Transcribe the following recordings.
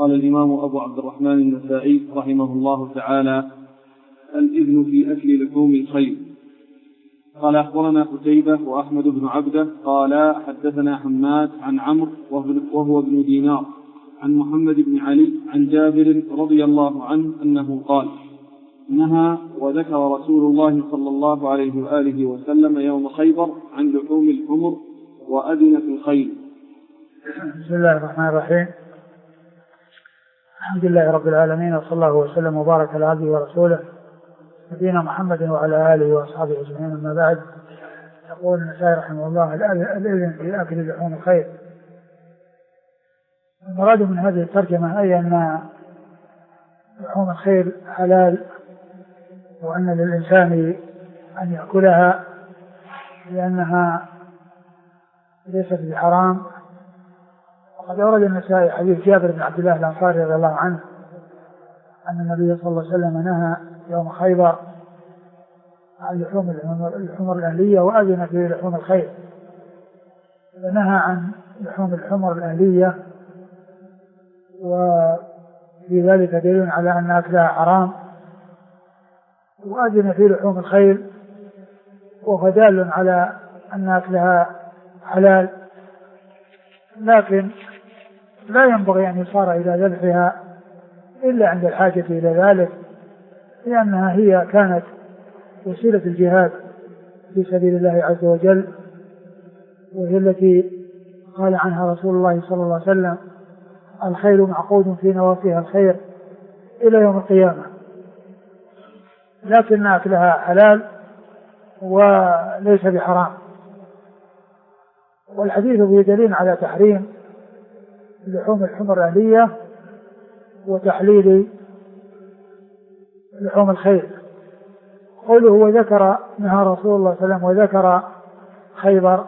قال الإمام أبو عبد الرحمن النسائي رحمه الله تعالى: الإذن في أكل لحوم الخيل. قال أخبرنا قتيبة وأحمد بن عبده قال حدثنا حماد عن عمرو وهو ابن دينار عن محمد بن علي عن جابر رضي الله عنه أنه قال: نهى وذكر رسول الله صلى الله عليه وآله وسلم يوم خيبر عن لحوم الحمر وأذن في الخيل. بسم الله الرحمن الرحيم. الحمد لله رب العالمين، وصلى الله وسلم وبارك على عبده ورسوله نبينا محمد وعلى آله وأصحابه أجمعين. أما بعد، يقول النسائي رحمه الله: الإذن في أكل لحوم الخيل. المراد من هذه الترجمة أي أن لحوم الخيل حلال، وأن للإنسان أن يأكلها لأنها ليست بحرام. وقد أورد النسائي حديث جابر بن عبد الله الأنصاري رضي الله عنه أن النبي صلى الله عليه وسلم نهى يوم خيبر عن لحوم الحمر الأهلية وأذن في لحوم الخيل. فنهى عن لحوم الحمر الأهلية، وفي ذلك دليل على أن أكلها حرام، وأذن في لحوم الخيل وهو دال على أن أكلها حلال، لكن لا ينبغي أن يصار إلى ذبحها إلا عند الحاجة إلى ذلك، لأنها هي كانت وسيلة الجهاد في سبيل الله عز وجل، وهي التي قال عنها رسول الله صلى الله عليه وسلم: الخيل معقود في نواصيها الخير إلى يوم القيامة. لكن أكلها حلال وليس بحرام. والحديث فيه دليل على تحريم لحوم الحمر الأهلية وتحليل لحوم الخيل. قوله وذكر نهى رسول الله صلى الله عليه وسلم وذكر خيبر.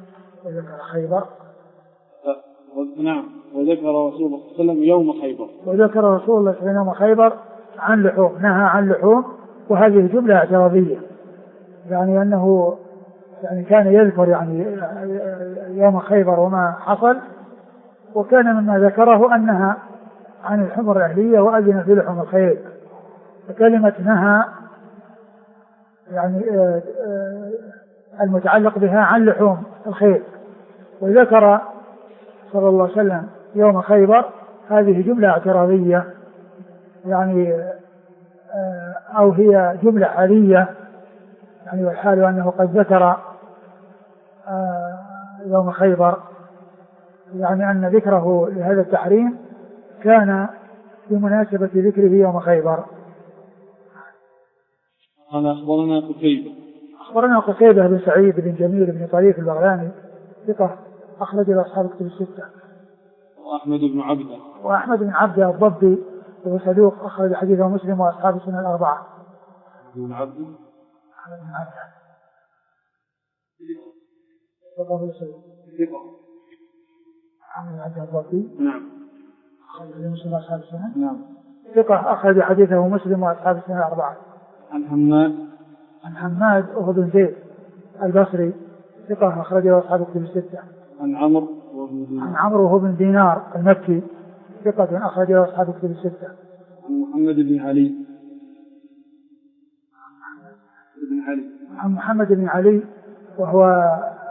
نعم، وذكر رسول الله صلى الله عليه وسلم يوم خيبر. وذكر رسول الله صلى الله عليه وسلم يوم خيبر عن لحوم، نهى عن لحوم، وهذه جملة اعتراضية، يعني أنه كان يذكر يوم خيبر وما حصل، وكان مما ذكره أنها عن الحمر الأهلية وأذن في لحوم الخيل. فكلمة نهى يعني المتعلق بها عن لحوم الخيل، وذكر صلى الله عليه وسلم يوم خيبر، هذه جملة اعتراضية يعني أو هي جملة حالية، يعني والحال أنه قد ذكر يوم خيبر، يعني أن ذكره لهذا التحريم كان بمناسبة ذكره يوم خيبر. قال أخبرنا قتيبة بن سعيد بن جميل بن طريف البغلاني ثقة أخرج له أصحاب الكتب الستة. وأحمد بن عبده الضبي وهو صدوق أخرج حديثه مسلم وأصحاب السنن الأربعة. بن عبده نعم، أخرج مسلم وأصحاب السنن. نعم، ثقة أخرج حديثه مسلم وأصحاب السنن الأربعة. عن حماد وهو بن زيد البصري ثقة أخرجه أصحاب الكتب الستة. عن عمرو وهو بن دينار المكي ثقة أخرجه أصحاب الكتب الستة. عن محمد بن علي وهو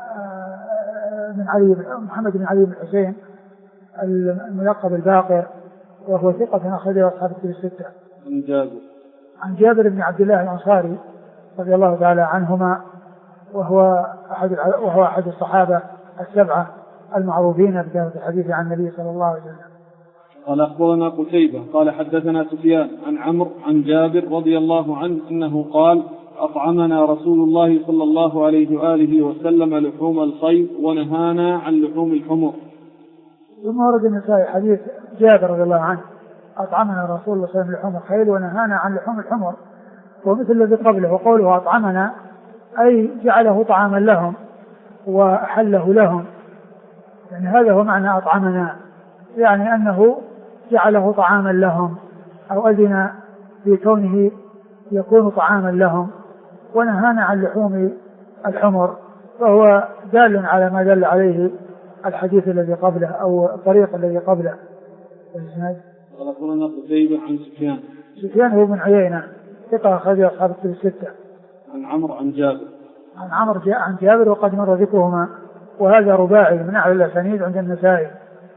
محمد بن علي بن حسين الملقب الباقر، وهو ثقة أخرجه أصحاب الكتب الستة. عن جابر بن عبد الله الأنصاري رضي الله تعالى عنهما، وهو أحد الصحابة السبعة المعروفين بكثرة الحديث عن النبي صلى الله عليه وسلم. قال أخبرنا قتيبة قال حدثنا سفيان عن عمرو عن جابر رضي الله عنه أنه قال: أطعمنا رسول الله صلى الله عليه وآله وسلم لحوم الخيل ونهانا عن لحوم الحمر. ثم ورد النسائي حديث جابر رضي الله عنه: أطعمنا رسول الله صلى الله عليه وسلم لحوم الخيل ونهانا عن لحوم الحمر، ومثل الذي قبله. وقوله أطعمنا أي جعله طعاما لهم وأحله لهم، يعني هذا هو معنى أطعمنا، يعني أنه جعله طعاما لهم أو أذن في كونه يكون طعاما لهم. ونهانا عن لحوم الحمر، فهو دال على ما دل عليه الحديث الذي قبله أو الطريق الذي قبله، قال أخبرنا قتيبة عن سفيان. سفيان هو بن عيينة ثقة أخرج أصحاب الكتب الستة. عن عمرو عن جابر. عن عمرو عن جابر وقد مر ذكرهما، وهذا رباعي من أعلى الأسانيد عند النسائي.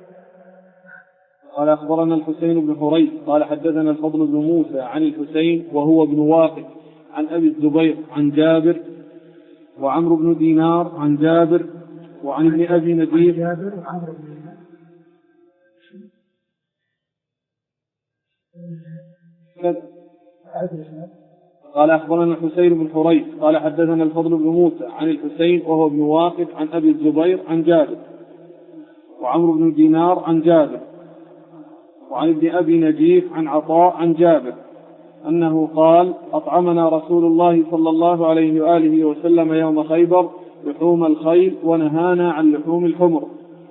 قال أخبرنا الحسين بن حريث قال حدثنا الفضل بن موسى عن الحسين وهو ابن واقد عن أبي الزبير عن جابر وعمرو بن دينار عن جابر وعن ابن أبي نجيب. جابر وعمرو بن دينار. قال أخبرنا الحسين بن حريث قال حدثنا الفضل بن موسى عن الحسين وهو ابن واقد عن أبي الزبير عن جابر وعمرو بن دينار عن جابر وعن ابن أبي نجيب عن عطاء عن جابر أنه قال أطعمنا رسول الله صلى الله عليه وآله وسلم يوم خيبر لحوم الخيل ونهانا عن لحوم الحمر.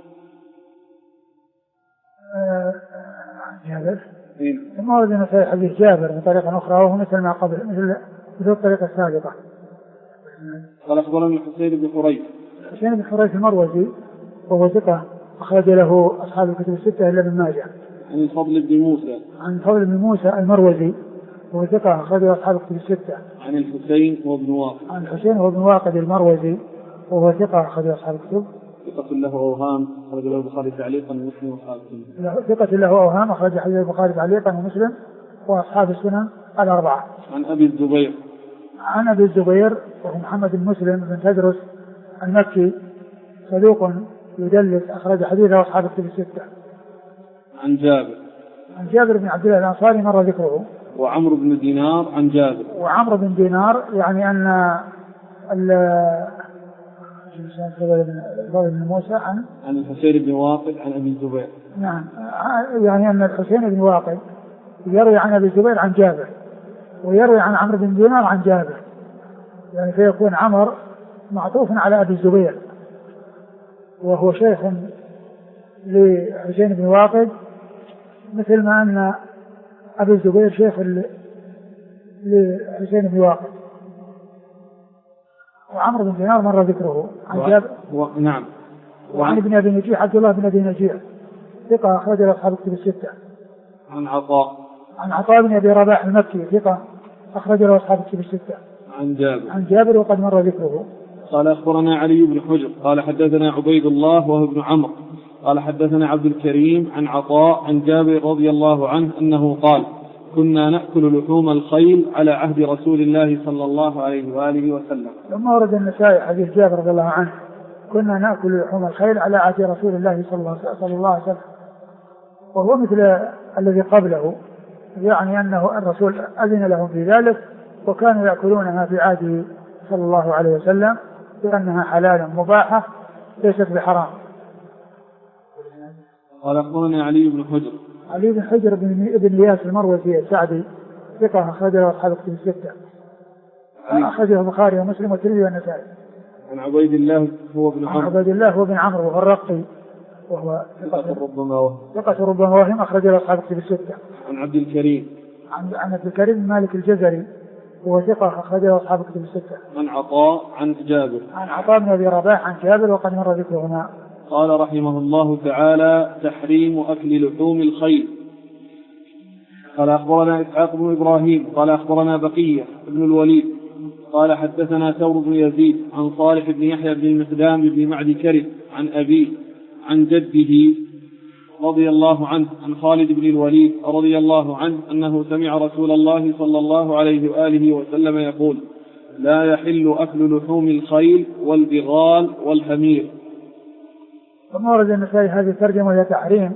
جابر ثم ورد في حديث جابر بطريقة أخرى وهو مثل ما قبل مثل الطريقة السابقة. قال أخبرنا الحسين بن حريث. الحسين بن حريث المروزي وهو ثقة أخرج له أصحاب الكتب الستة إلا ابن ماجه. عن الفضل بن موسى. عن الفضل بن موسى المروزي وهو ثقة أخرج له أصحاب الكتب الستة. عن الحسين وابن واقد. عن الحسين وابن واقد المروزي وهو ثقة أخرج له أصحاب الكتب. ثقة له أوهام أخرج له البخاري تعليقا ومسلم وأصحاب السنن. ثقة له أوهام أخرج حديث البخاري تعليقا ومسلم وأصحاب السنن الأربعة. عن أبي الزبير. عن أبي الزبير وهو محمد بن مسلم بن تدرس المكي صدوق يدلس أخرج حديثه أصحاب الكتب الستة. عن جابر. عن جابر بن عبد الله الأنصاري مر ذكره. وعمرو بن دينار عن جابر. وعمرو بن دينار يعني أن الفضل بن موسى عن الحسين بن واقد عن أبي الزبير. نعم يعني أن الحسين بن واقد يروي عن أبي الزبير عن جابر ويروي عن عمرو بن دينار عن جابر، يعني فيكون عمر معطوف على أبي الزبير وهو شيخ لحسين بن واقد مثل ما أن أبي الزبير شيخ لحسين بن واقد. وعمرو بن دينار مر ذكره عن جابر. نعم. وعن ابن أبي نجيح عبد الله بن أبي نجيح ثقة أخرج له أصحاب الكتب الستة. عن عطاء. عن عطاء بن أبي رباح المكي ثقة أخرج له أصحاب الكتب الستة. عن جابر. عن جابر وقد مر ذكره. قال أخبرنا علي بن حجر قال حدثنا عبيد الله وهو ابن عمرو قال حدثنا عبد الكريم عن عطاء عن جابر رضي الله عنه أنه قال كنا نأكل لحوم الخيل على عهد رسول الله صلى الله عليه وآله وسلم. ثم ورد النسائي حديث جابر رضي الله عنه كنا نأكل لحوم الخيل على عهد رسول الله صلى الله عليه وسلم، وهو مثل الذي قبله، يعني أنه الرسول أذن لهم في ذلك وكانوا يأكلونها في عهده صلى الله عليه وسلم لأنها حلال مباحة ليست بحرام. قال أخبرنا علي بن حجر. علي بن حجر بن إياس المروزي السعدي ثقة أخرجه أصحاب الكتب الستة. أخرجه البخاري ومسلم والترمذي والنسائي. عن عبيد الله هو ابن عمرو. عن عبيد الله هو ابن عمرو وهو الرقي وهو ثقة ربما وهم أخرجه أصحاب الكتب الستة. عن عبد الكريم. عن عبد الكريم بن مالك الجزري وهو ثقة أخرجه أصحاب الكتب الستة. عن عطاء عن جابر. عن عطاء بن أبي رباح عن جابر وقد مر ذكرهما. قال رحمه الله تعالى تحريم أكل لحوم الخيل. قال أخبرنا إسحاق بن إبراهيم قال أخبرنا بقية بن الوليد قال حدثنا ثور بن يزيد عن صالح بن يحيى بن المقدام بن معد كرب عن أبيه عن جده رضي الله عنه عن خالد بن الوليد رضي الله عنه أنه سمع رسول الله صلى الله عليه وآله وسلم يقول لا يحل أكل لحوم الخيل والبغال والحمير. ثم ورد النسائي هذه الترجمة هي تحريم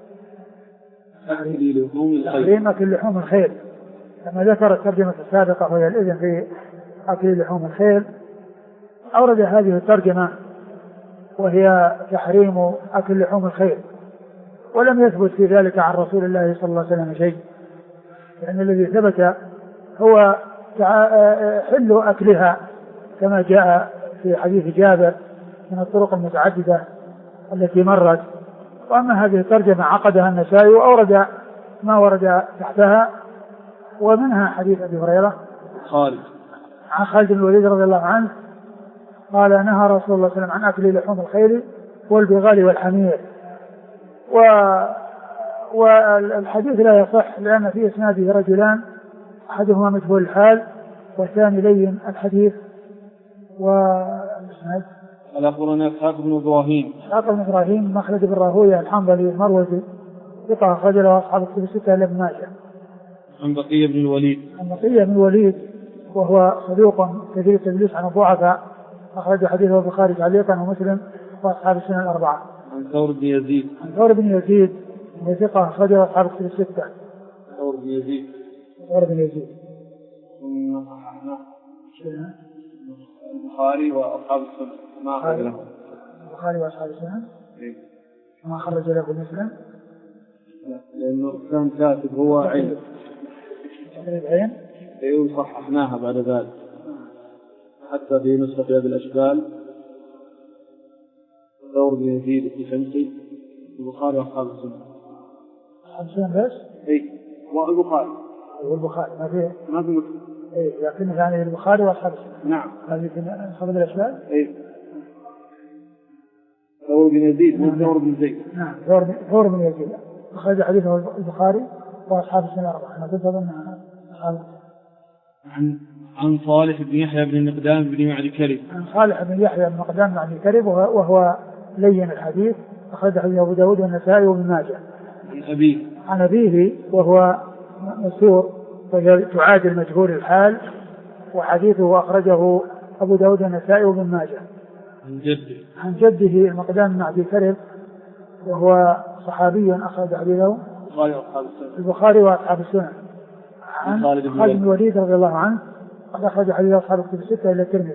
أكل لحوم الخيل، كما ذكر الترجمة السابقة وهي الإذن في أكل لحوم الخيل. أورد هذه الترجمة وهي تحريم أكل لحوم الخيل، ولم يثبت في ذلك عن رسول الله صلى الله عليه وسلم شيء، لأن الذي ثبت هو حل أكلها كما جاء في حديث جابر من الطرق المتعددة التي مرت. وأما هذه الترجمة عقدها النسائي وأورد ما ورد تحتها، ومنها حديث أبي هريرة عن خالد بن الوليد رضي الله عنه قال نهى رسول الله صلى الله عليه وسلم عن أكل لحوم الخيل والبغال والحمير. والحديث لا يصح لأن في إسناده رجلان، أحدهما مجهول الحال والثاني لين الحديث. والإسناد قال أخبرنا إسحاق بن إبراهيم مخلد بن راهويه الحنظلي المروزي ثقة أخرج له أصحاب الكتب الستة إلا ابن ماجه. عن بقية بن الوليد وهو صدوق كثير التدليس عن الضعفاء، أخرج حديثه البخاري تعليقا ومسلم وأصحاب السنن الأربعة. عن ثور بن يزيد وهو ثقة أخرج له أصحاب الكتب الستة. ثور بن يزيد البخاري وأصحاب السنن ما أخرج له. البخاري وأصحاب السنن ما خرج له مسلم لأنه كان كاتب هو عين صححناها بعد ذلك حتى في نسخة هذه الأشكال. ثور بن يزيد الشمسي البخاري وأصحاب السنن. أصحاب السنن بس؟ والبخاري ما في مسلم. لكن يعني البخاري وأصحاب السنن. نعم. هذه في نسخة الأشكال. ثور بن يزيد من ثور بن زيد. نعم ثور بن يزيد أخرج حديثه البخاري وأصحاب السنن الأربعة. أنا كنت أظنها أصحاب. عن صالح بن يحيى بن المقدام بن معدي كرب. عن صالح بن يحيى بن المقدام بن معدي كرب وهو لين الحديث، أخرج حديثه أبو داود والنسائي وابن ماجه. عن أبيه وهو مسور تعادل مجهول الحال، وحديثه أخرجه أبو داود والنسائي وابن ماجه. عن جده المقدام بن معدي كرب وهو صحابي أخرج حديثه البخاري وأصحاب السنن. عن خالد بن الوليد رضي الله عنه أخرج حديث أصحاب الكتب الستة إلا الترمذي.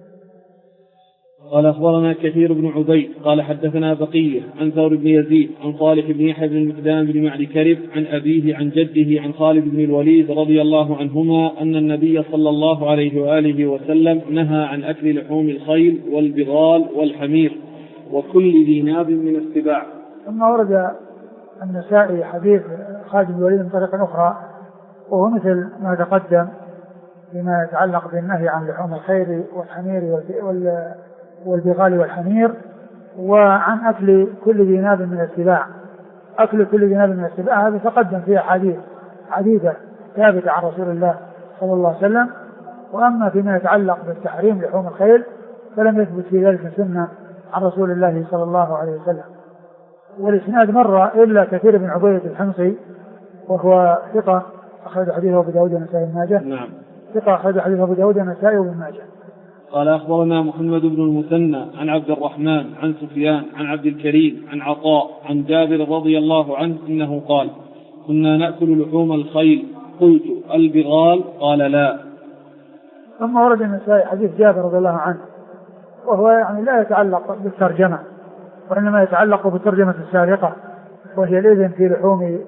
قال أخبرنا كثير بن عبيد قال حدثنا بقية عن ثور بن يزيد عن صالح بن يحيى بن المقدام بن معدي كرب عن أبيه عن جده عن خالد بن الوليد رضي الله عنهما أن النبي صلى الله عليه وآله وسلم نهى عن أكل لحوم الخيل والبغال والحمير وكل ذي ناب من السباع. ثم ورد النسائي حديث خالد بن الوليد من طريق أخرى وهو مثل ما تقدم فيما يتعلق بالنهي عن لحوم الخيل والحمير والبغال والحمير، وعن أكل كل ذي ناب من السباع. أكل كل ذي ناب من السباع هذا تقدم فيه حديث عديدة ثابتة عن رسول الله صلى الله عليه وسلم. وأما فيما يتعلق بالتحريم لحوم الخيل فلم يثبت في ذلك سنة عن رسول الله صلى الله عليه وسلم. والإسناد مر إلا كثير بن عبيد الحمصي وهو ثقة أخرج حديثه أبو داود والنسائي وابن ماجه. نعم. ثقة أخرج حديثه أبو داود والنسائي وابن ماجه. قال أخبرنا محمد بن المثنى عن عبد الرحمن عن سفيان عن عبد الكريم عن عطاء عن جابر رضي الله عنه إنه قال كنا نأكل لحوم الخيل قلت البغال قال لا. ثم ورد النسائي حديث جابر رضي الله عنه وهو يعني لا يتعلق بالترجمة وإنما يتعلق بالترجمة السابقة وهي الإذن في لحوم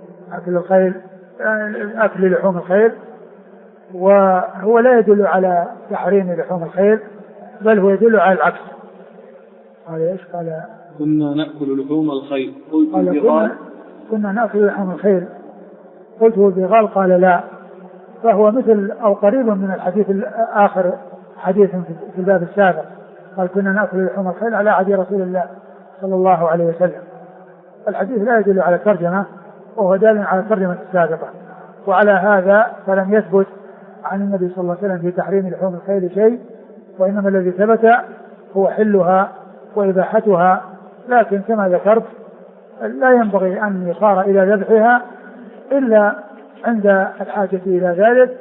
أكل لحوم الخيل، وهو لا يدل على تحريم لحوم الخيل بل هو يدل على العكس. قال ايش؟ قال كنا نأكل لحوم الخيل قلت البغال. كنا نأكل لحوم الخيل قلت البغال قال لا. فهو مثل أو قريب من الحديث الآخر حديث في الباب السابق قال كنا نأكل لحوم الخيل على عهد رسول الله صلى الله عليه وسلم. الحديث لا يدل على ترجمة وهو دال على الترجمة السابقة، وعلى هذا فلم يثبت عن النبي صلى الله عليه وسلم في تحريم لحوم الخيل شيء، وإنما الذي ثبت هو حلها وإباحتها. لكن كما ذكرت لا ينبغي أن يصار إلى ذبحها إلا عند الحاجة إلى ذلك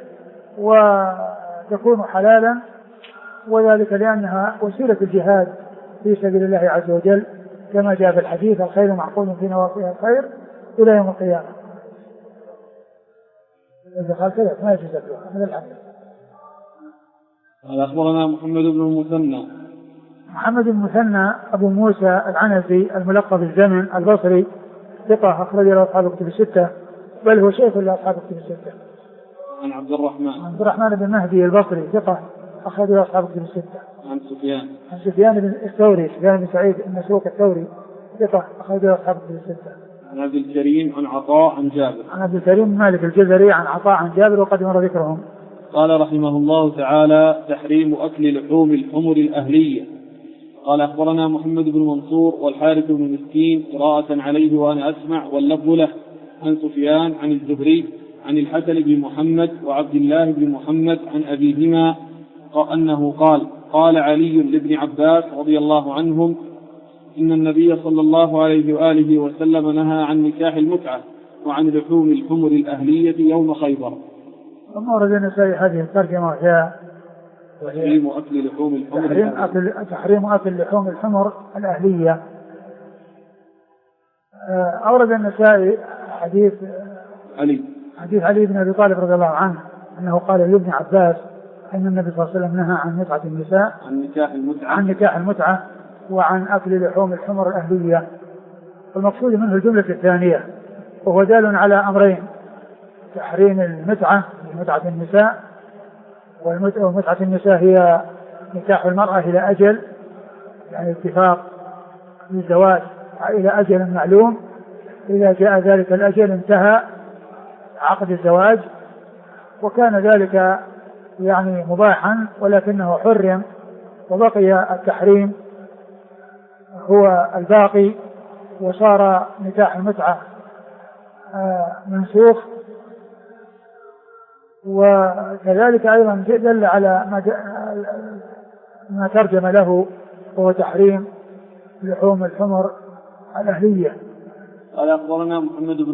وتكون حلالا، وذلك لأنها وسيلة الجهاد في سبيل الله عز وجل كما جاء في الحديث الخير معقول في نواصيها الخير إلى يوم القيامة. إذا قال كذا ما يجوز أكلها. هذا الحديث. قال أخبرنا محمد بن المثنى أبو موسى العنزي الملقب بالزمن البصري ثقة أخرج له أصحاب الكتب الستة بل هو شيخ لأصحاب الكتب الستة. عن عبد الرحمن بن مهدي البصري ثقة أخرج له أصحاب الكتب الستة. عن سفيان بن الثوري سفيان بن سعيد المسروق الثوري ثقة أخرج له أصحاب الكتب الستة. عن عبد الكريم عن عطاء عن جابر. عن عبد الكريم مالك الجزري عن عطاء عن جابر وقد مر ذكرهم. قال رحمه الله تعالى تحريم أكل لحوم الحمر الأهلية. قال أخبرنا محمد بن منصور والحارث بن مسكين قراءة عليه وأنا أسمع واللفظ له عن سفيان عن الزهري عن الحسن بن محمد وعبد الله بن محمد عن أبيهما أنه قال قال علي لابن عباس رضي الله عنهم إن النبي صلى الله عليه وآله وسلم نهى عن نكاح المتعة وعن لحوم الحمر الأهلية يوم خيبر. ثم ورد النسائي هذه الترجمة وهي تحريم أكل لحوم الحمر تحريم أكل لحوم الحمر الأهلية. أورد النسائي حديث علي بن أبي طالب رضي الله عنه أنه قال لابن عباس أن النبي صلى الله عليه وسلم نهى عن متعة النساء عن نكاح المتعة وعن أكل لحوم الحمر الأهلية. المقصود منه الجملة الثانية، وهو دال على أمرين: تحريم المتعة متعة النساء، ومتعة النساء هي نكاح المرأة إلى أجل، يعني اتفاق للزواج إلى أجل معلوم، إذا جاء ذلك الأجل انتهى عقد الزواج، وكان ذلك يعني مباحا ولكنه حرم، وبقي التحريم هو الباقي، وصار نكاح المتعة منسوخ. وكذلك أيضا دل على ما ترجم له، وهو تحريم لحوم الحمر الأهلية. قال أخبرنا محمد بن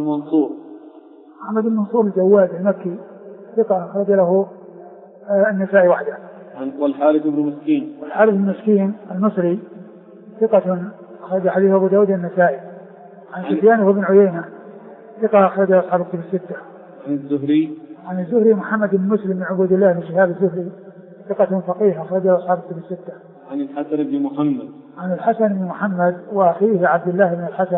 منصور الجواد المكي ثقة أخرج له النسائي وحده. والحارث بن مسكين المصري ثقة أخرج حديث أبو داود النسائي. عن سفيان بن عيينة ثقة أخرج أصحاب الكتب الستة. عن الزهري محمد بن مسلم بن عبد الله بن شهاب الزهري ثقة فقيه أخرج أصحاب الكتب الستة. عن الحسن بن محمد وأخيه عبد الله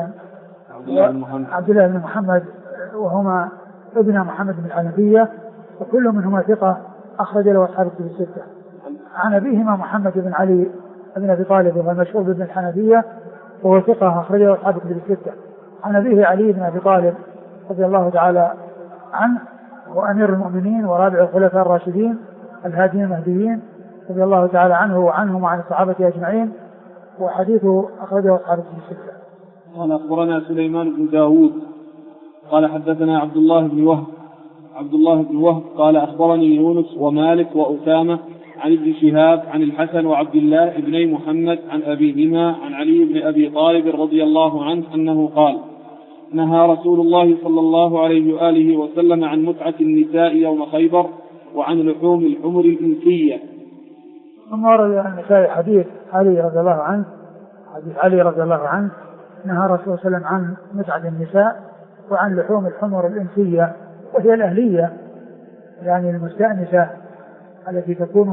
بن محمد وهما ابن محمد بن الحنفية، وكل منهما ثقة أخرج له أصحاب الكتب الستة. عن أبيهما محمد بن علي بن أبي طالب وهو المشهور بابن الحنفية وهو ثقة أخرج له أصحاب الكتب الستة. عن أبيه علي بن أبي طالب رضي الله تعالى عنه، وأمير المؤمنين ورابع الخلفاء الراشدين الهادين المهديين رضي الله تعالى عنه وعنهم وعن الصحابة أجمعين، وحديثه أخرجه أصحاب الكتب الستة. قال أخبرنا سليمان بن داود قال حدثنا عبد الله بن وهب قال أخبرني يونس ومالك وأسامة عن ابن شهاب عن الحسن وعبد الله بن محمد عن أبيهما عن علي بن أبي طالب رضي الله عنه أنه قال نهى رسول الله صلى الله عليه وآله وسلم عن متعة النساء يوم خيبر وعن لحوم الحمر الإنسية. ثم ورد النسائي حديث علي رضي الله عنه نهى رسول الله صلى الله عليه وسلم عن متعة النساء وعن لحوم الحمر الإنسية، وهي الأهلية، يعني المستأنسة التي تكون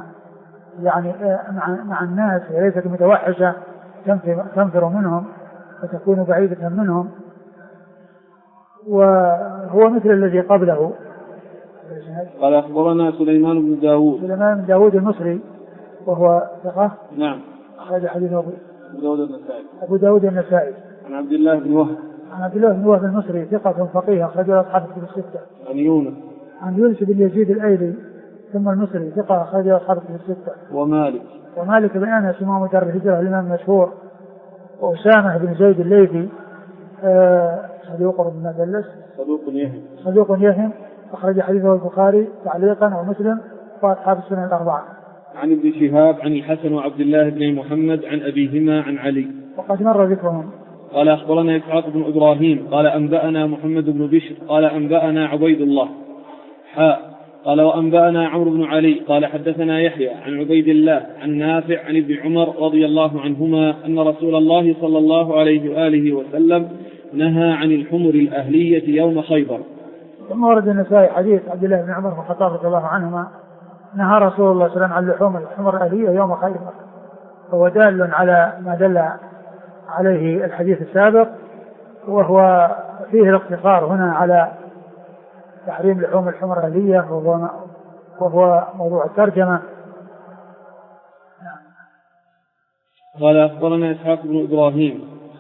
مع الناس وليست متوحشة تنفر منهم وتكون بعيدة منهم، وهو مثل الذي قبله. قال أخبرنا سليمان بن داود المصري وهو ثقة. نعم. أخرج حديثه أبو داود النسائي. عن عبد الله بن وهب المصري ثقة فقيه أخرج أصحاب الكتب الستة. عن يونس بن يزيد الأيلي ثم المصري ثقة أخرج أصحاب الكتب الستة. ومالك بن أنس إمام دار الهجرة الإمام المشهور، وأسامة بن زيد الليثي صدوق يهم أخرج حديثه البخاري تعليقا ومسلم وأصحاب السنن الأربعة. عن ابن شهاب عن الحسن وعبد الله بن محمد عن أبيهما عن علي وقد مر ذكرهم. قال أخبرنا إسحاق بن إبراهيم قال أنبأنا محمد بن بشر قال أنبأنا عبيد الله قال وأنبأنا عمرو بن علي قال حدثنا يحيى عن عبيد الله عن نافع عن ابن عمر رضي الله عنهما أن رسول الله صلى الله عليه وآله وسلم نهى عن الحمر الأهلية يوم خيبر. ثم ورد النسائي حديث عبد الله بن عمر الخطاب رضي الله عنهما نهى رسول الله صلى الله عليه وسلم عن لحوم الحمر الأهلية يوم خيبر، فهو دال على ما دل عليه الحديث السابق، وهو فيه الاقتصار هنا على تحريم لحوم الحمر الأهلية، وهو موضوع الترجمة. قال أخبرنا إسحاق بن إبراهيم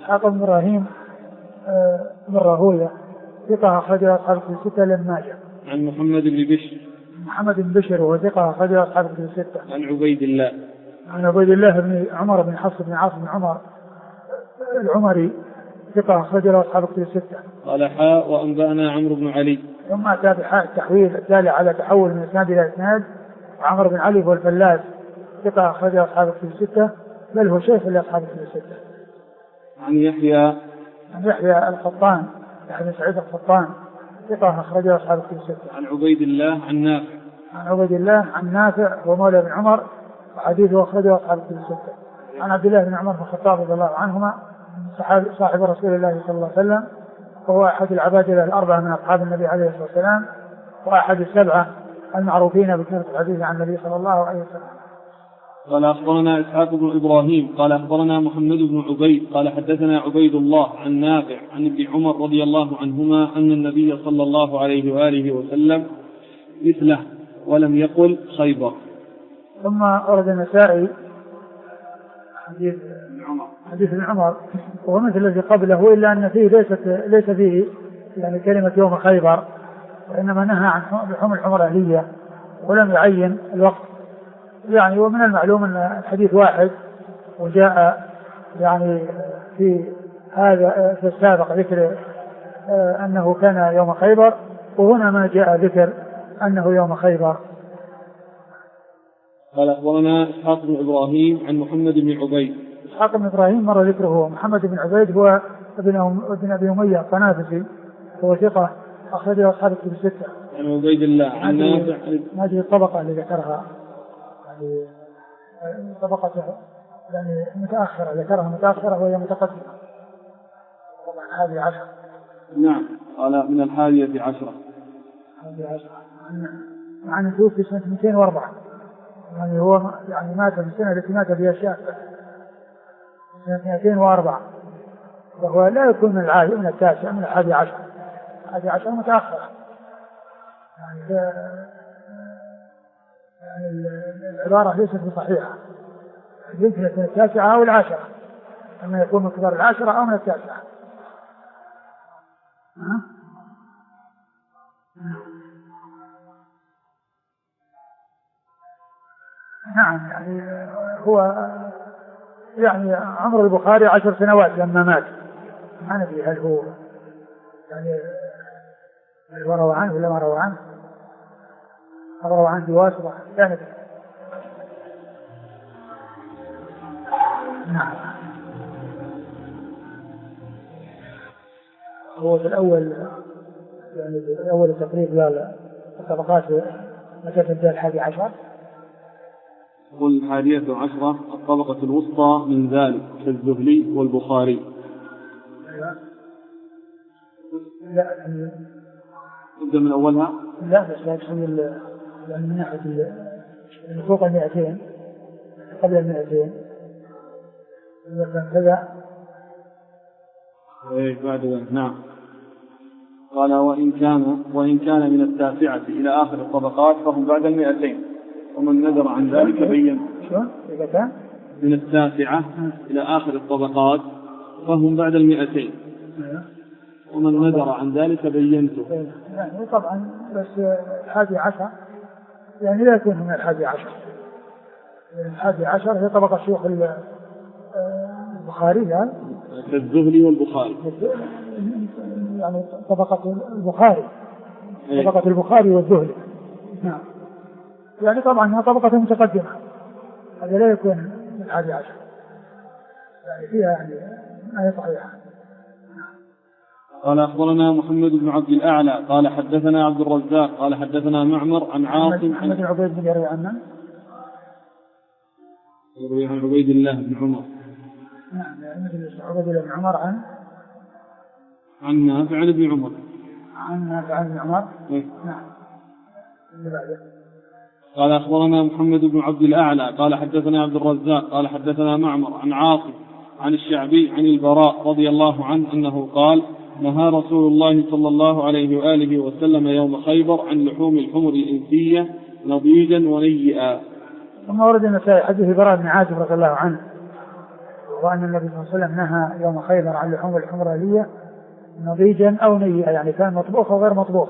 بن راهويه ثقة أخرج أصحاب الكتب الستة لما جاء. عن محمد بن بشر وهو ثقة أخرج أصحاب الكتب الستة. عن عبيد الله بن عمر بن حفص بن عاصم بن عمر العمري ثقة أخرج له أصحاب الكتب الستة. قال حاء وأنبأنا عمرو بن علي. ثم أتى بحاء التحويل الدال على تحول من إسناد إلى إسناد. عمرو بن علي والفلاس ثقة أخرج له أصحاب الكتب الستة، بل هو شيخ لأصحاب الكتب الستة. عن يحيى القطان يحيى سعيد القطان ثقة أخرج له أصحاب الكتب الستة. عن عبيد الله عن نافع. عن عبيد الله عن نافع ومولى بن عمر وحديثه أخرجه أصحاب الكتب الستة. عن عبد الله بن عمر بن الخطاب رضي الله عنهما صاحب رسول الله صلى الله عليه وسلم، وهو أحد العبادلة الأربعة من أصحاب النبي عليه الصلاة والسلام، وأحد السبعة المعروفين بكثرة الحديث عن النبي صلى الله عليه وسلم. قال أخبرنا إسحاق بن إبراهيم قال أخبرنا محمد بن عبيد قال حدثنا عبيد الله عن نافع عن ابن عمر رضي الله عنهما أن النبي صلى الله عليه وآله وسلم مثله ولم يقل خيبر. ثم أورد النسائي حديث ابن عمر وهو مثل الذي قبله، إلا أن فيه ليس فيه يعني كلمة يوم خيبر، وإنما نهى عن لحوم الحمر أهلية ولم يعين الوقت يعني. ومن المعلوم أن الحديث واحد، وجاء يعني في هذا في السابق ذكر أنه كان يوم خيبر، وهنا ما جاء ذكر أنه يوم خيبر. قال أخبرنا إسحاق بن إبراهيم عن محمد بن عبيد. إسحاق بن إبراهيم مر ذكره. محمد بن عبيد هو ابن أبي أمية الطنافسي، هو ثقة أخرجه أصحاب الكتب الستة. عن عبيد الله عن نافع. هذه الطبقة اللي ذكرها يعني طبقة يعني متأخرة، ذكرها متأخرة وهي متقدمة طبعا هذه 10. نعم قال من 11. مع أنه توفي سنة 204، يعني هو يعني مات في السنة التي مات فيها الشافعي سنة 204، وهو لا يكون من العاشر من التاسع من 11. 11 متأخرة يعني العبارة ليست بصحيحة، يمكن من 9 أو 10، أما يكون من كبار 10 أو من 9. نعم يعني هو يعني عمر البخاري 10 سنوات لما مات، ما ندري هل هو يعني هو روى عنه ولا ما روى عنه، روى عنه بواسطة لا ندري. نعم هو في الأول يعني في أول التقريب الطبقات متى تبدأ 11. قل 11 الطبقة الوسطى من ذلك كالزهلي والبخاري. لا نبدأ من أولها. لا بس لا يدخل من ناحية فوق 200 قبل 200 إذا كان كذا. إيه بعد ذلك. نعم قال وإن كان من 9 إلى آخر الطبقات فهم بعد 200، ومن نذر عن ذلك بين. شلون إذا كان من 9 إلى آخر الطبقات فهم بعد 200، ومن نذر عن ذلك بينته. يعني طبعا بس 11 يعني لا يكون من 11. 11 هي طبقة شيوخ البخاري يعني كالزهلي والبخاري، يعني طبقة البخاري طبقة البخاري والزهلي. نعم يعني طبعا هي طبقة متقدمة، هذا لا يكون من 11 يعني فيها يعني ما هي صحيحة. قال أخبرنا محمد بن عبد الأعلى قال حدثنا عبد الرزاق قال حدثنا معمر عن عاصم. محمد بن عبيد بن يروي عنه يروي عن عبيد الله بن عمر. نعم مثل عبيد الله بن عمر عن نافع عن ابن عمر. عن نافع عن ابن عمر. نعم اللي بعده. قال أخبرنا محمد بن عبد الأعلى قال حدثنا عبد الرزاق قال حدثنا معمر عن عاصم عن الشعبي عن البراء رضي الله عنه أنه قال نهى رسول الله صلى الله عليه وآله وسلم يوم خيبر عن لحوم الحمر الإنسية نضيجا ونيئا. ثم ورد النسائي حديث البراء بن عازب رضي الله عنه وأن النبي صلى الله عليه وسلم نهى يوم خيبر عن لحوم الحمر الأهلية نضيجا أو نيئا، يعني كان مطبوخ وغير مطبوخ.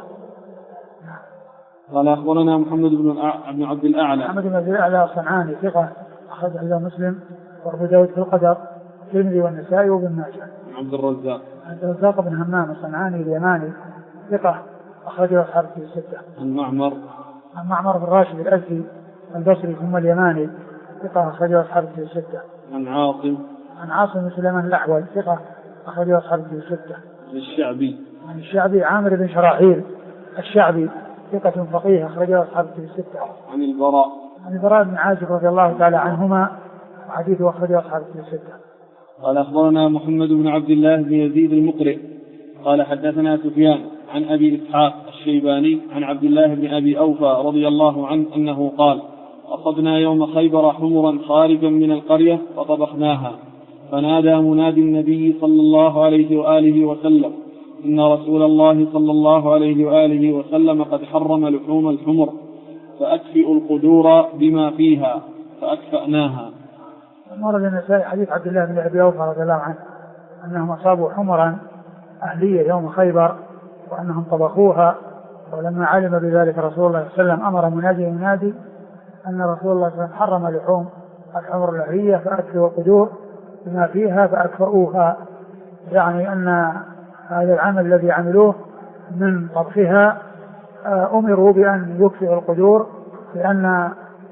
قال أخبرنا محمد بن عبد الأعلى. محمد بن عبد الأعلى الصنعاني ثقة أخرج له مسلم وأبو داود في القدر الترمذي والنسائي وابن ماجه. عبد الرزاق. عبد الرزاق بن همام الصنعاني اليماني ثقة أخرجه أصحاب الكتب الستة. عن معمر بن راشد الأزدي البصري ثم اليماني ثقة أخرجه أصحاب الكتب الستة. عن عاصم بن سليمان الأحول ثقة أخرجه أصحاب الكتب الستة. عن الشعبي عامر بن شراحيل الشعبي ثقة فقيه أخرجه أصحاب الكتب الستة. عن البراء بن عازب رضي الله تعالى عنهما وحديثه أخرجه أصحاب الكتب الستة. قال أخبرنا محمد بن عبد الله بن يزيد المقرئ قال حدثنا سفيان عن أبي إسحاق الشيباني عن عبد الله بن أبي أوفى رضي الله عنه أنه قال أصبنا يوم خيبر حمرا خارجا من القرية فطبخناها فنادى منادي النبي صلى الله عليه وآله وسلم إن رسول الله صلى الله عليه وآله وسلم قد حرم لحوم الحمر فأكفئوا القدور بما فيها فأكفأناها. ورد النسائي حديث عبد الله بن أبي أوفى رضي الله عنه أنهم أصابوا حمرا أهلية يوم خيبر وأنهم طبخوها، ولما علم بذلك رسول الله صلى الله عليه وسلم أمر منادي ينادي أن رسول الله صلى الله عليه وسلم حرم لحوم الحمر الأهلية فأكفئوا القدور بما فيها فأكفؤوها، يعني أن هذا العمل الذي عملوه من طبخها أمروا بأن يكفئوا القدور لأن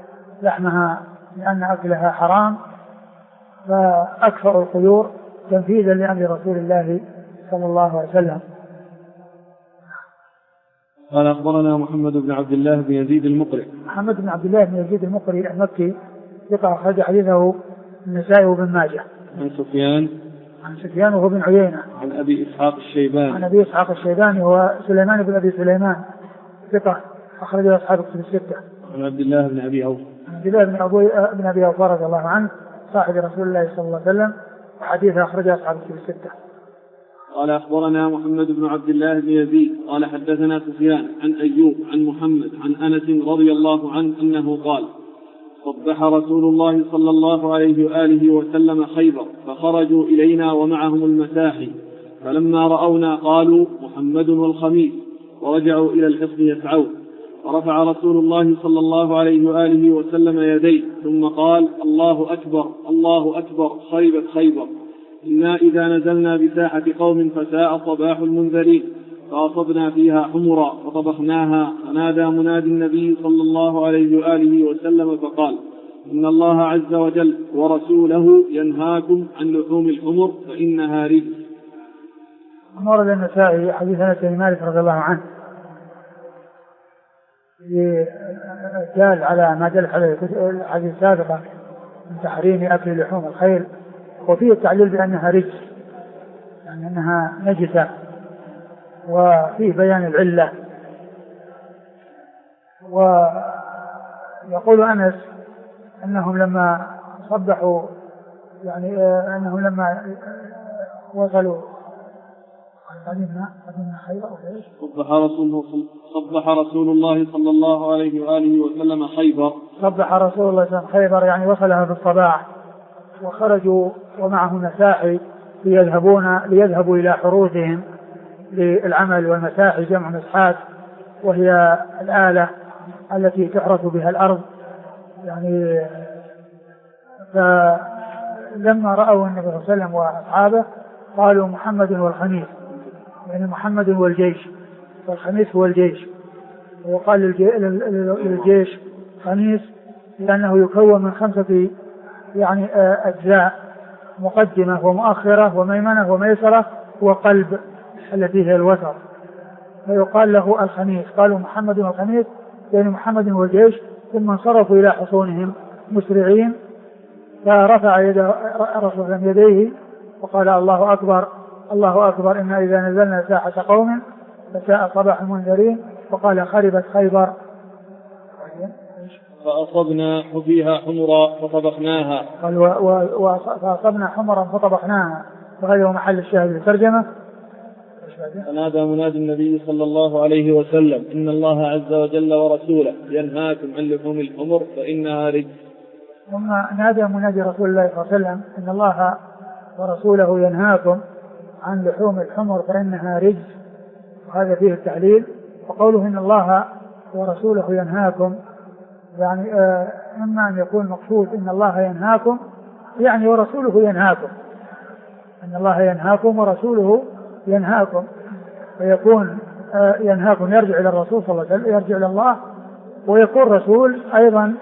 أكلها حرام، فأكفأوا القدور تنفيذا لأمر رسول الله صلى الله عليه وسلم. قال أخبرنا محمد بن عبد الله بن يزيد المقرئ. محمد بن عبد الله بن يزيد المقرئ المكي ثقة أخرج حديثه النسائي وابن ماجه. عن سفيان وهو بن عيينة. عن أبي إسحاق الشيباني هو سليمان بن أبي سليمان ثقة أخرجه أصحاب الكتب الستة. عن عبد الله بن أبي أوفى. بن أبي أوفى رضي الله عنه صاحب رسول الله صلى الله عليه وسلم وحديثه أخرجه أصحاب الكتب الستة. قال أخبرنا محمد بن عبد الله بن يزيد قال حدثنا سفيان عن أيوب عن محمد عن أنس رضي الله عنه أنه قال صبح رسول الله صلى الله عليه وآله وسلم خيبر فخرجوا إلينا ومعهم المساحي فلما رأونا قالوا محمد والخميس ورجعوا إلى الحصن يسعون، ورفع رسول الله صلى الله عليه وآله وسلم يديه ثم قال الله أكبر الله أكبر خيبت خيبر إنا إذا نزلنا بساحة قوم فساء صباح المنذرين فأصبنا فيها حمرا فطبخناها فنادى منادي النبي صلى الله عليه وآله وسلم فقال إن الله عز وجل ورسوله ينهاكم عن لحوم الحمر فإنها رجس. ورد النسائي حديث أنس بن مالك رضي الله عنه دال على ما دل عليه الحديث السابقة من تحريم أكل لحوم الخيل، وفيه التعليل بأنها رجس يعني أنها نجسة، وفيه بيان العلة. ويقول أنس أنهم لما صبحوا يعني أنهم لما وصلوا صبح رسول الله صلى الله عليه وآله وسلم خيبر. صبح رسول الله صلى الله عليه وسلم خيبر يعني وصلها في الصباح، وخرجوا ومعهم مساحي ليذهبوا إلى حروثهم للعمل، والمساحي جمع مسحات وهي الآلة التي تحرث بها الأرض يعني. فلما رأوا النبي صلى الله عليه وسلم وأصحابه قالوا محمد والخميس، يعني محمد والجيش، والخميس هو الجيش. وقال للجيش خميس لأنه يكون من 5 يعني أجزاء، مقدمة ومؤخرة وميمنة وميسرة وقلب التي هي الوسط، فيقال له الخميس. قالوا محمد والخميس يعني محمد والجيش. ثم انصرفوا إلى حصونهم مسرعين، فرفع رسول يديه وقال الله أكبر الله أكبر إنا إذا نزلنا ساحة قوم فساء صباح المنذرين، وقال خربت خيبر فأصبنا فيها حمرا فطبخناها. قال فأصبنا حمرا فطبخناها، وهذا هو محل الشاهد للترجمة. فنادى منادي النبي صلى الله عليه وسلم إن الله عز وجل ورسوله ينهاكم عن لحوم الحمر فإنها رجس. ثم نادى منادي رسول الله صلى الله عليه وسلم إن الله ورسوله ينهاكم عن لحوم الحمر فإنها رجس، وهذا فيه التعليل. وقوله إن الله ورسوله ينهاكم يعني إما أن يكون مقصود إن الله ينهاكم يعني ورسوله ينهاكم، إن الله ينهاكم ورسوله ينهاكم، فيكون ينهاكم يرجع إلى الرسول صلى الله عليه وسلم، يرجع إلى الله، ويكون رسول أيضا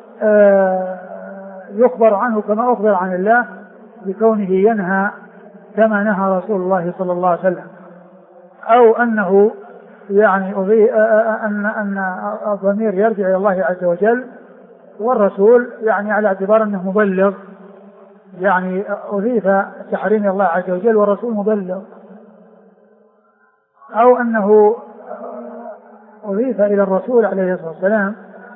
يخبر عنه كما أخبر عن الله بكونه ينهى كما نهى رسول الله صلى الله عليه وسلم، أو أنه يعني أن الضمير يرجع إلى الله عز وجل، والرسول يعني على اعتبار أنه مبلغ، يعني أضيف تحريم الله عز وجل والرسول مبلغ، أو أنه أضيف إلى الرسول عليه الصلاة والسلام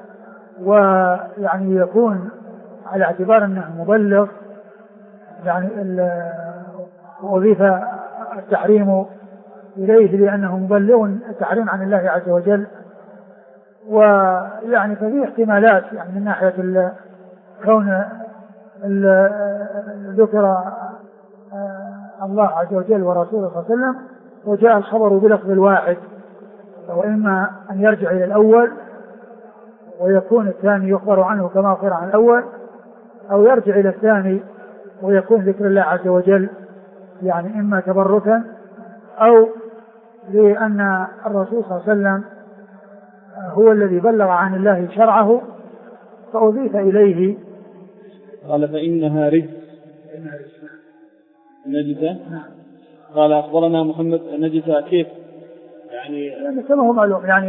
ويعني يكون على اعتبار أنه مبلغ، يعني أضيف التحريم إليه لأنه مبلغ التحريم عن الله عز وجل. ويعني ففي احتمالات يعني من ناحية كون ذكر الله عز وجل ورسوله صلى الله عليه وسلم وجاء الخبر بلفظ الواحد، وإما أن يرجع إلى الأول ويكون الثاني يخبر عنه كما أخبر عن الأول، أو يرجع إلى الثاني ويكون ذكر الله عز وجل يعني إما تبركا أو لأن الرسول صلى الله عليه وسلم هو الذي بلغ عن الله شرعه فأضيف إليه. قال فإنها رجس نجسة. قال أخبرنا محمد نجسة كيف يعني كما هو معلوم يعني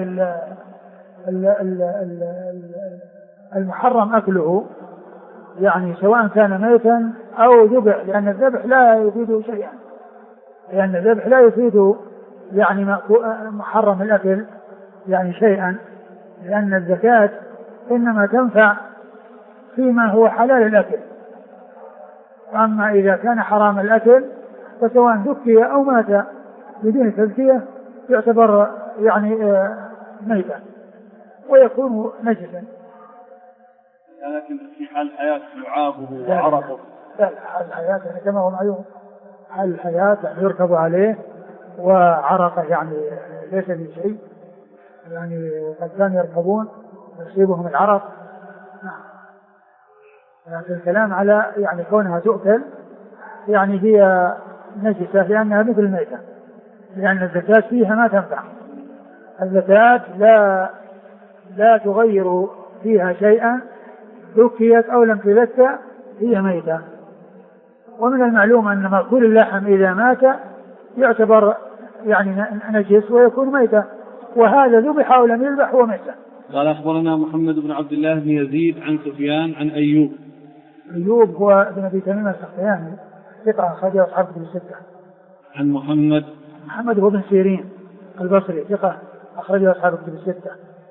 المحرم أكله يعني سواء كان ميتا أو ذبح، لأن الذبح لا يفيد شيئا، لأن الذبح لا يفيد يعني محرم الأكل يعني شيئا، لأن الزكاة إنما تنفع فيما هو حلال الأكل، أما إذا كان حرام الأكل فسواء ذكي أو مات بدون تزكية يعتبر يعني ميتا ويكون نجسا. لكن في حال الحياة لعابه وعرقه. لا حال الحياة يعني كما هو معلوم، حال الحياة يعني يركب عليه وعرقه يعني ليس في شيء، يعني قد كانوا يركبون يصيبهم العرق. نعم. لكن الكلام على يعني كونها تؤكل يعني هي نجسة لأنها مثل الميتة، لأن الزكاة فيها ما تنفع، الزكاة لا تغير فيها شيئا، ذكيت أو لم تذكى هي ميتة. ومن المعلوم أن مأكول اللحم إذا مات يعتبر يعني نجس ويكون ميتة، وهذا ذبح أو لم يذبح هو ميتة. قال أخبرنا محمد بن عبد الله بن يزيد عن سفيان عن أيوب. أيوب هو ابن أبي تميم السختياني ثقة أخرجه أصحاب كتب الستة. عن محمد هو بن سيرين البصري ثقة أخرجه أصحاب كتب الستة.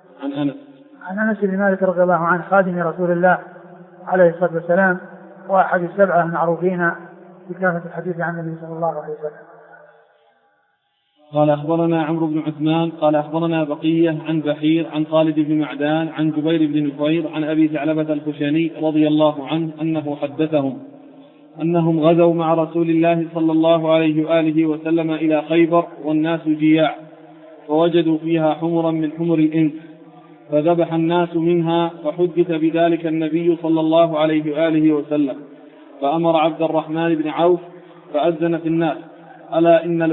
عن أنس بن مالك رضي الله عنه خادم رسول الله عليه الصلاة والسلام وأحد السبعة المعروفين بكثرة الحديث عن النبي صلى الله عليه وسلم. قال أخبرنا عمرو بن عثمان قال أخبرنا بقية عن بحير عن خالد بن معدان عن جبير بن نفير عن أبي ثعلبة الخشني رضي الله عنه أنه حدثهم أنهم غزوا مع رسول الله صلى الله عليه وآله وسلم إلى خيبر والناس جياع، فوجدوا فيها حمرا من حمر الإنس، فذبح الناس منها، فحدث بذلك النبي صلى الله عليه وآله وسلم، فأمر عبد الرحمن بن عوف فأذن في الناس: ألا إن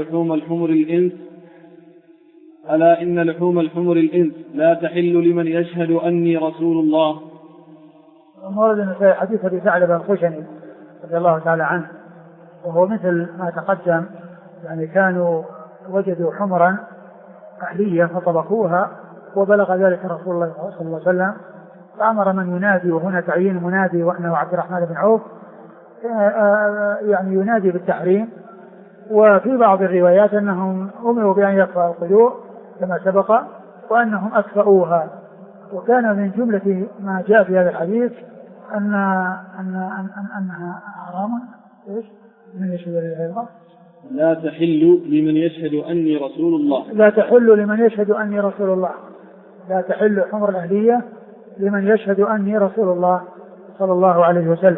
لحوم الحمر الإنس لا تحل لمن يشهد أني رسول الله. ورد في حديث أبي ثعلبة الخشني رضي الله تعالى عنه، وهو مثل ما تقدم، يعني كانوا وجدوا حمرا أهلية فطبخوها، وبلغ ذلك رسول الله صلى الله عليه وسلم فأمر من ينادي، وهنا تعيين منادي وأنه عبد الرحمن بن عوف، يعني ينادي بالتحريم. وفي بعض الروايات أنهم أمروا بأن يكفأوا القدور كما سبق، وأنهم أكفأوها. وكان من جملة ما جاء في هذا الحديث أنها حرام من يشهد الله لا تحل لمن يشهد أني رسول الله. لا تحل لمن يشهد أني رسول الله، لا تحل حمر الأهلية لمن يشهد أني رسول الله صلى الله عليه وسلم.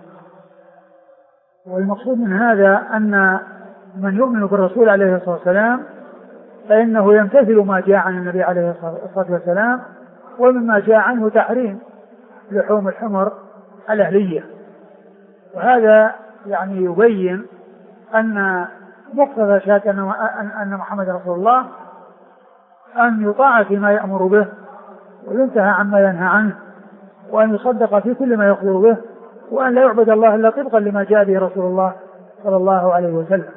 والمقصود من هذا أن من يؤمن بالرسول عليه الصلاة والسلام فإنه يمتثل ما جاء عن النبي عليه الصلاة والسلام، ومما جاء عنه تحريم لحوم الحمر الأهلية. وهذا يعني يبين أن مقتضى شهادة أن محمد رسول الله أن يطاع فيما يأمر به وينتهى عما ينهى عنه، وأن يصدق في كل ما يخبر به، وأن لا يعبد الله إلا طبقا لما جاء به رسول الله صلى الله عليه وسلم.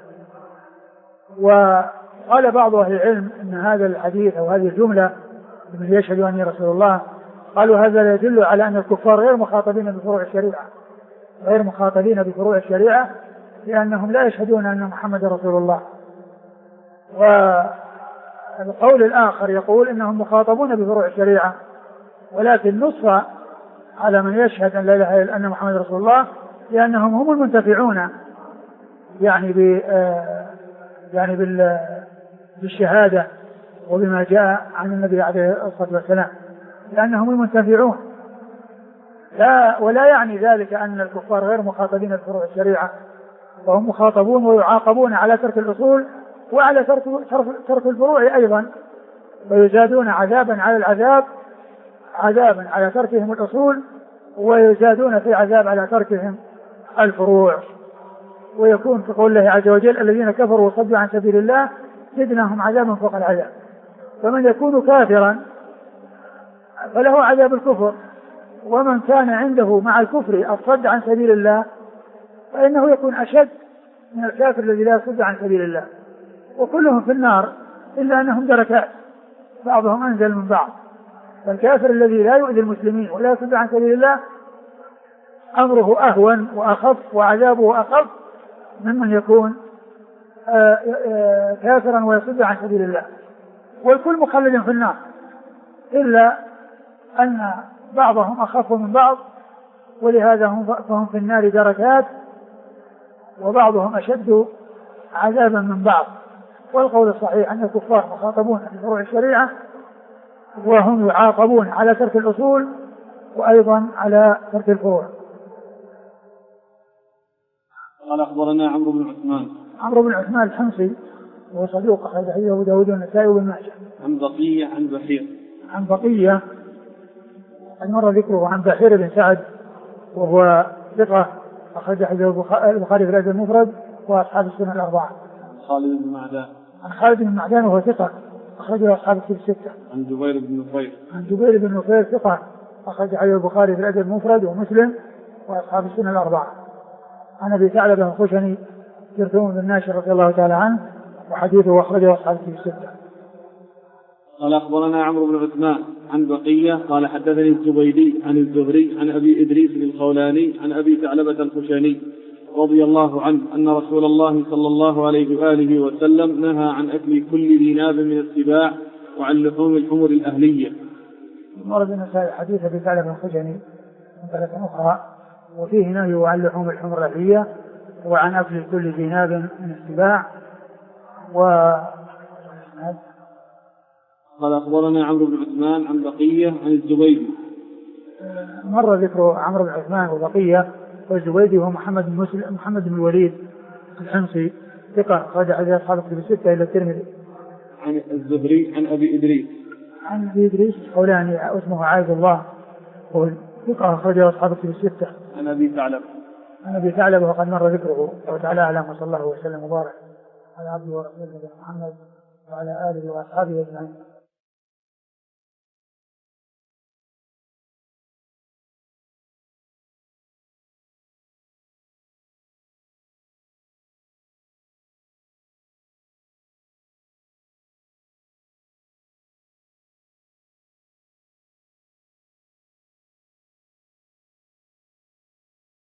وقال بعض أهل العلم أن هذا الحديث أو هذه الجملة من يشهد أني رسول الله، قالوا هذا يدل على أن الكفار غير مخاطبين بفروع الشريعة، لأنهم لا يشهدون أن محمد رسول الله. والقول الآخر يقول إنهم مخاطبون بفروع الشريعة، ولكن نصف على من يشهد أن لا إله إلا أن محمد رسول الله، لأنهم هم المنتفعون يعني بالشهادة وبما جاء عن النبي عليه الصلاة والسلام، لأنهم المنتفعون. ولا يعني ذلك أن الكفار غير مخاطبين بفروع الشريعة، وهم مخاطبون ويعاقبون على ترك الأصول وعلى ترك الفروع أيضا، ويزادون عذابا على العذاب، عذابا على تركهم الأصول، ويزادون في عذاب على تركهم الفروع. ويكون في قول الله عز وجل الذين كفروا وصدوا عن سبيل الله زدناهم عذابا فوق العذاب. فمن يكون كافرا فله عذاب الكفر، ومن كان عنده مع الكفر الصد عن سبيل الله فإنه يكون أشد من الكافر الذي لا يصد عن سبيل الله. وكلهم في النار إلا أنهم دركات، بعضهم أنزل من بعض. فالكافر الذي لا يؤذي المسلمين ولا يصد عن سبيل الله أمره أهون وأخف وعذابه أخف ممن يكون كافرا ويصد عن سبيل الله. والكل مخلد في النار، إلا أن بعضهم أخف من بعض، ولهذا فهم في النار دركات، وبعضهم أشد عذابا من بعض. والقول الصحيح أن الكفار مخاطبون بفروع الشريعة، وهم يعاقبون على ترك الأصول وأيضا على ترك الفروع. قال أخبرنا عمرو بن عثمان الحمصي وهو صدوق أخرج حديثه أبو داود والنسائي وابن ماجه. عن بقية مر ذكره عن بحير بن سعد وهو ثقة أخرج حديثه البخاري في الأدب المفرد وأصحاب السنن الأربعة. عن خالد بن معدان وهو ثقة أخرجه أصحاب الكتب الستة. عن جبير بن نفير ثقة أخرج حديثه البخاري في الأدب المفرد ومسلم وأصحاب السنن الأربعة. عن أبي ثعلبة الخشني جرثوم بن ناشر رضي الله تعالى عنه وحديثه أخرجه أصحاب الكتب الستة. قال أخبرنا عمرو بن عثمان عن بقية قال حدثني الزبيدي عن الزهري عن أبي إدريس الخولاني عن أبي ثعلبة الخشني رضي الله عنه أن رسول الله صلى الله عليه وآله وسلم نهى عن أكل كل ذي ناب من السباع وعن لحوم الحمر الأهلية. ورد النسائي حديث أبي ثعلبة الخشني من طريق أخرى وفيه نهي عن لحوم الحمر الأهلية وعن أكل كل ذي ناب من السباع. قال أخبرنا عمرو بن عثمان عن بقية عن الزبيدي. مر ذكر عمرو بن عثمان وبقية، والزبيدي هو محمد بن الوليد الحمصي ثقة أخرج حديث أصحاب الكتب الستة إلى الترمذي. عن الزهري عن أبي إدريس الخولاني اسمه عايد الله وهو ثقة أخرج أصحاب الكتب الستة. عن أبي ثعلبة وقد مر ذكره وتعالى أعلم وصلى الله وسلم وبارك على عبده ورسوله محمد وعلى آله وأصحابه أجمعين.